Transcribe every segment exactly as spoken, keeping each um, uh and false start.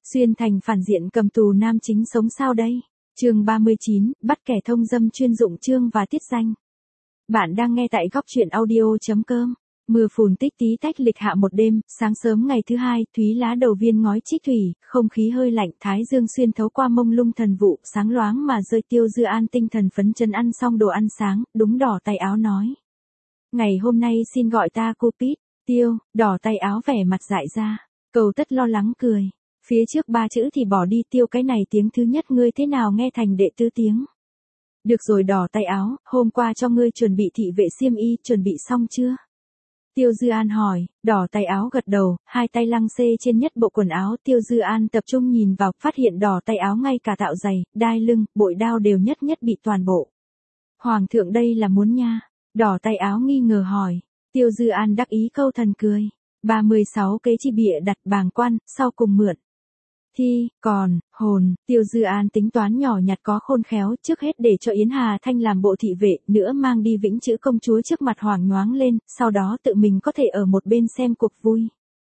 Xuyên thành phản diện cầm tù nam chính sống sao đây? Chương ba mươi chín, bắt kẻ thông dâm chuyên dụng chương và tiết danh. Bạn đang nghe tại góc truyện audio chấm com. Mưa phùn tích tí tách lịch hạ một đêm, sáng sớm ngày thứ hai, thúy lá đầu viên ngói trích thủy, không khí hơi lạnh, thái dương xuyên thấu qua mông lung thần vụ, sáng loáng mà rơi. Tiêu Dư An tinh thần phấn chấn ăn xong đồ ăn sáng, đúng đỏ tay áo nói. Ngày hôm nay xin gọi ta Cupid. Tiêu, đỏ tay áo vẻ mặt dại ra, Cầu Tất lo lắng cười. Phía trước ba chữ thì bỏ đi. Tiêu, cái này tiếng thứ nhất ngươi thế nào nghe thành đệ tứ tiếng? Được rồi đỏ tay áo, hôm qua cho ngươi chuẩn bị thị vệ xiêm y, chuẩn bị xong chưa? Tiêu Dư An hỏi. Đỏ tay áo gật đầu, hai tay lăng xê trên nhất bộ quần áo. Tiêu Dư An tập trung nhìn vào, phát hiện đỏ tay áo ngay cả tạo giày, đai lưng, bội đao đều nhất nhất bị toàn bộ. Hoàng thượng đây là muốn nha? Đỏ tay áo nghi ngờ hỏi. Tiêu Dư An đắc ý câu thần cười. ba mươi sáu kế chi bịa đặt bàng quan, sau cùng mượn. Thi, còn, hồn, Tiêu Dư An tính toán nhỏ nhặt có khôn khéo, trước hết để cho Yến Hà Thanh làm bộ thị vệ, nữa mang đi Vĩnh Chữ công chúa trước mặt hoàng nhoáng lên, sau đó tự mình có thể ở một bên xem cuộc vui.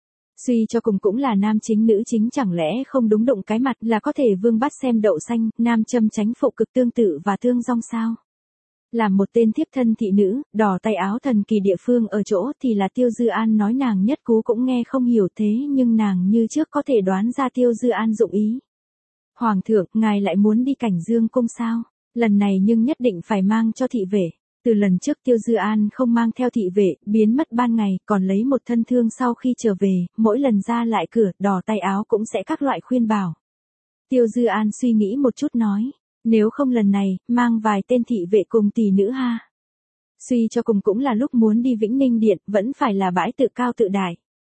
Suy cho cùng cũng là nam chính nữ chính, chẳng lẽ không đúng đụng cái mặt là có thể vương bắt xem đậu xanh, nam châm tránh phụ cực tương tự và tương dong sao? Làm một tên thiếp thân thị nữ, đỏ tay áo thần kỳ địa phương ở chỗ thì là Tiêu Dư An nói nàng nhất cú cũng nghe không hiểu, thế nhưng nàng như trước có thể đoán ra Tiêu Dư An dụng ý. Hoàng thượng, ngài lại muốn đi Cảnh Dương cung sao? Lần này nhưng nhất định phải mang cho thị vệ. Từ lần trước Tiêu Dư An không mang theo thị vệ, biến mất ban ngày, còn lấy một thân thương sau khi trở về, mỗi lần ra lại cửa, đỏ tay áo cũng sẽ các loại khuyên bảo. Tiêu Dư An suy nghĩ một chút nói. Nếu không lần này, mang vài tên thị vệ cùng tỷ nữ ha. Suy cho cùng cũng là lúc muốn đi Vĩnh Ninh Điện, vẫn phải là bãi tự cao tự đại.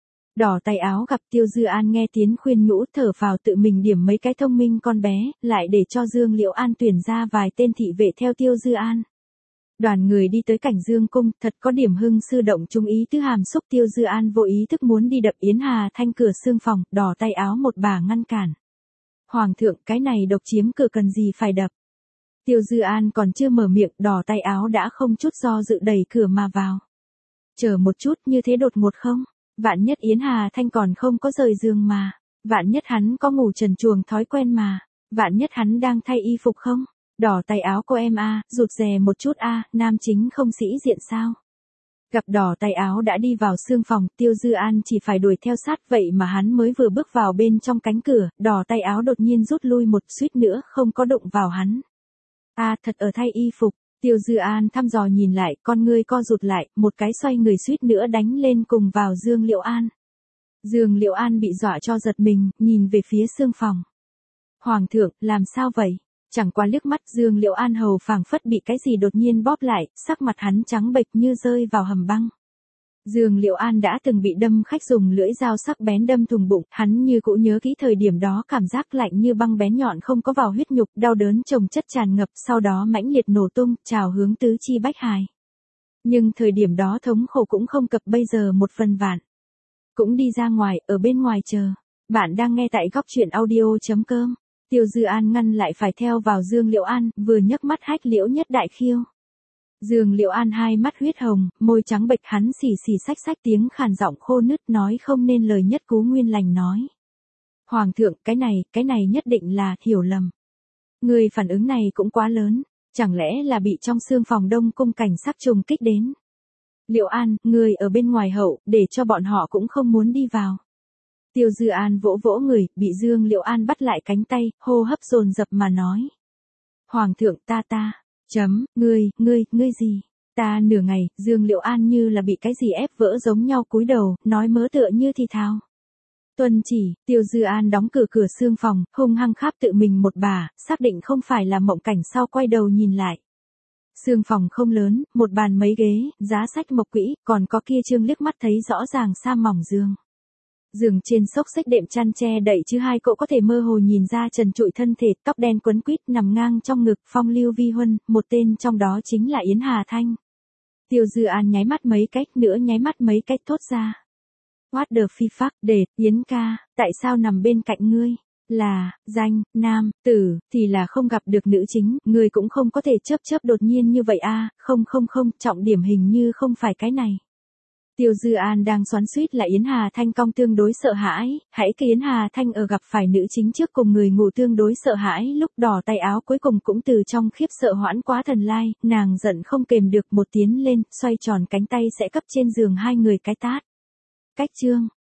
Đỏ tay áo gặp Tiêu Dư An nghe tiếng khuyên nhủ, thở phào tự mình điểm mấy cái thông minh con bé, lại để cho Dương Liễu An tuyển ra vài tên thị vệ theo Tiêu Dư An. Đoàn người đi tới Cảnh Dương cung, thật có điểm hưng sư động trung ý tứ hàm xúc. Tiêu Dư An vô ý thức muốn đi đập Yến Hà Thanh cửa xương phòng, đỏ tay áo một bà ngăn cản. Hoàng thượng, cái này độc chiếm cửa cần gì phải đập? Tiêu Dư An còn chưa mở miệng, đỏ tay áo đã không chút do dự đẩy cửa mà vào. Chờ một chút, như thế đột ngột không? Vạn nhất Yến Hà Thanh còn không có rời giường mà. Vạn nhất hắn có ngủ trần truồng thói quen mà. Vạn nhất hắn đang thay y phục không? Đỏ tay áo cô em a, rụt rè một chút a, nam chính không sĩ diện sao? Gặp đỏ tay áo đã đi vào xương phòng, Tiêu Dư An chỉ phải đuổi theo sát, vậy mà hắn mới vừa bước vào bên trong cánh cửa, đỏ tay áo đột nhiên rút lui một, suýt nữa không có đụng vào hắn. A à, thật ở thay y phục. Tiêu Dư An thăm dò nhìn lại, con ngươi co rụt lại, một cái xoay người suýt nữa đánh lên cùng vào Dương Liễu An. Dương Liễu An bị dọa cho giật mình, nhìn về phía xương phòng. Hoàng thượng, làm sao vậy? Chẳng qua liếc mắt Dương Liễu An hầu phảng phất bị cái gì đột nhiên bóp lại, sắc mặt hắn trắng bệch như rơi vào hầm băng. Dương Liễu An đã từng bị đâm khách dùng lưỡi dao sắc bén đâm thùng bụng, hắn như cũ nhớ kỹ thời điểm đó cảm giác lạnh như băng bén nhọn không có vào huyết nhục, đau đớn chồng chất tràn ngập, sau đó mãnh liệt nổ tung, trào hướng tứ chi bách hài. Nhưng thời điểm đó thống khổ cũng không cập bây giờ một phần vạn. Cũng đi ra ngoài, ở bên ngoài chờ. Bạn đang nghe tại góc truyện audio chấm com. Tiêu Dư An ngăn lại phải theo vào Dương Liễu An, vừa nhấc mắt hách Liễu Nhất Đại khiêu. Dương Liễu An hai mắt huyết hồng, môi trắng bệch, hắn xì xì xách xách tiếng khàn giọng khô nứt nói không nên lời, nhất cú nguyên lành nói. Hoàng thượng, cái này, cái này nhất định là hiểu lầm. Người phản ứng này cũng quá lớn, chẳng lẽ là bị trong xương phòng Đông cung cảnh sắc trùng kích đến. Liễu An, người ở bên ngoài hậu, để cho bọn họ cũng không muốn đi vào. Tiêu Dư An vỗ vỗ người, bị Dương Liễu An bắt lại cánh tay, hô hấp dồn dập mà nói. Hoàng thượng, ta ta, chấm, ngươi, ngươi, ngươi gì? Ta nửa ngày, Dương Liễu An như là bị cái gì ép vỡ giống nhau cúi đầu, nói mớ tựa như thì thào. Tuân chỉ, Tiêu Dư An đóng cửa cửa xương phòng, hung hăng kháp tự mình một bà, xác định không phải là mộng cảnh sau quay đầu nhìn lại. Xương phòng không lớn, một bàn mấy ghế, giá sách mộc quỹ, còn có kia trương liếc mắt thấy rõ ràng sa mỏng giường. Giường trên xốc xếch đệm chăn che đậy chứ hai cậu có thể mơ hồ nhìn ra trần trụi thân thể, tóc đen quấn quýt nằm ngang trong ngực, phong lưu vi huân, một tên trong đó chính là Yến Hà Thanh. Tiêu Dư An nháy mắt mấy cách, nữa nháy mắt mấy cách thốt ra. What the phi fuck, để, Yến ca, tại sao nằm bên cạnh ngươi? Là, danh, nam, tử, thì là không gặp được nữ chính, ngươi cũng không có thể chớp chớp đột nhiên như vậy a, không không không, trọng điểm hình như không phải cái này. Tiêu Dư An đang xoắn xuýt là Yến Hà Thanh cong tương đối sợ hãi, hãy cái Yến Hà Thanh ở gặp phải nữ chính trước cùng người ngủ tương đối sợ hãi lúc đỏ tay áo cuối cùng cũng từ trong khiếp sợ hoãn quá thần lai, nàng giận không kềm được một tiến lên, xoay tròn cánh tay sẽ cấp trên giường hai người cái tát. Cách chương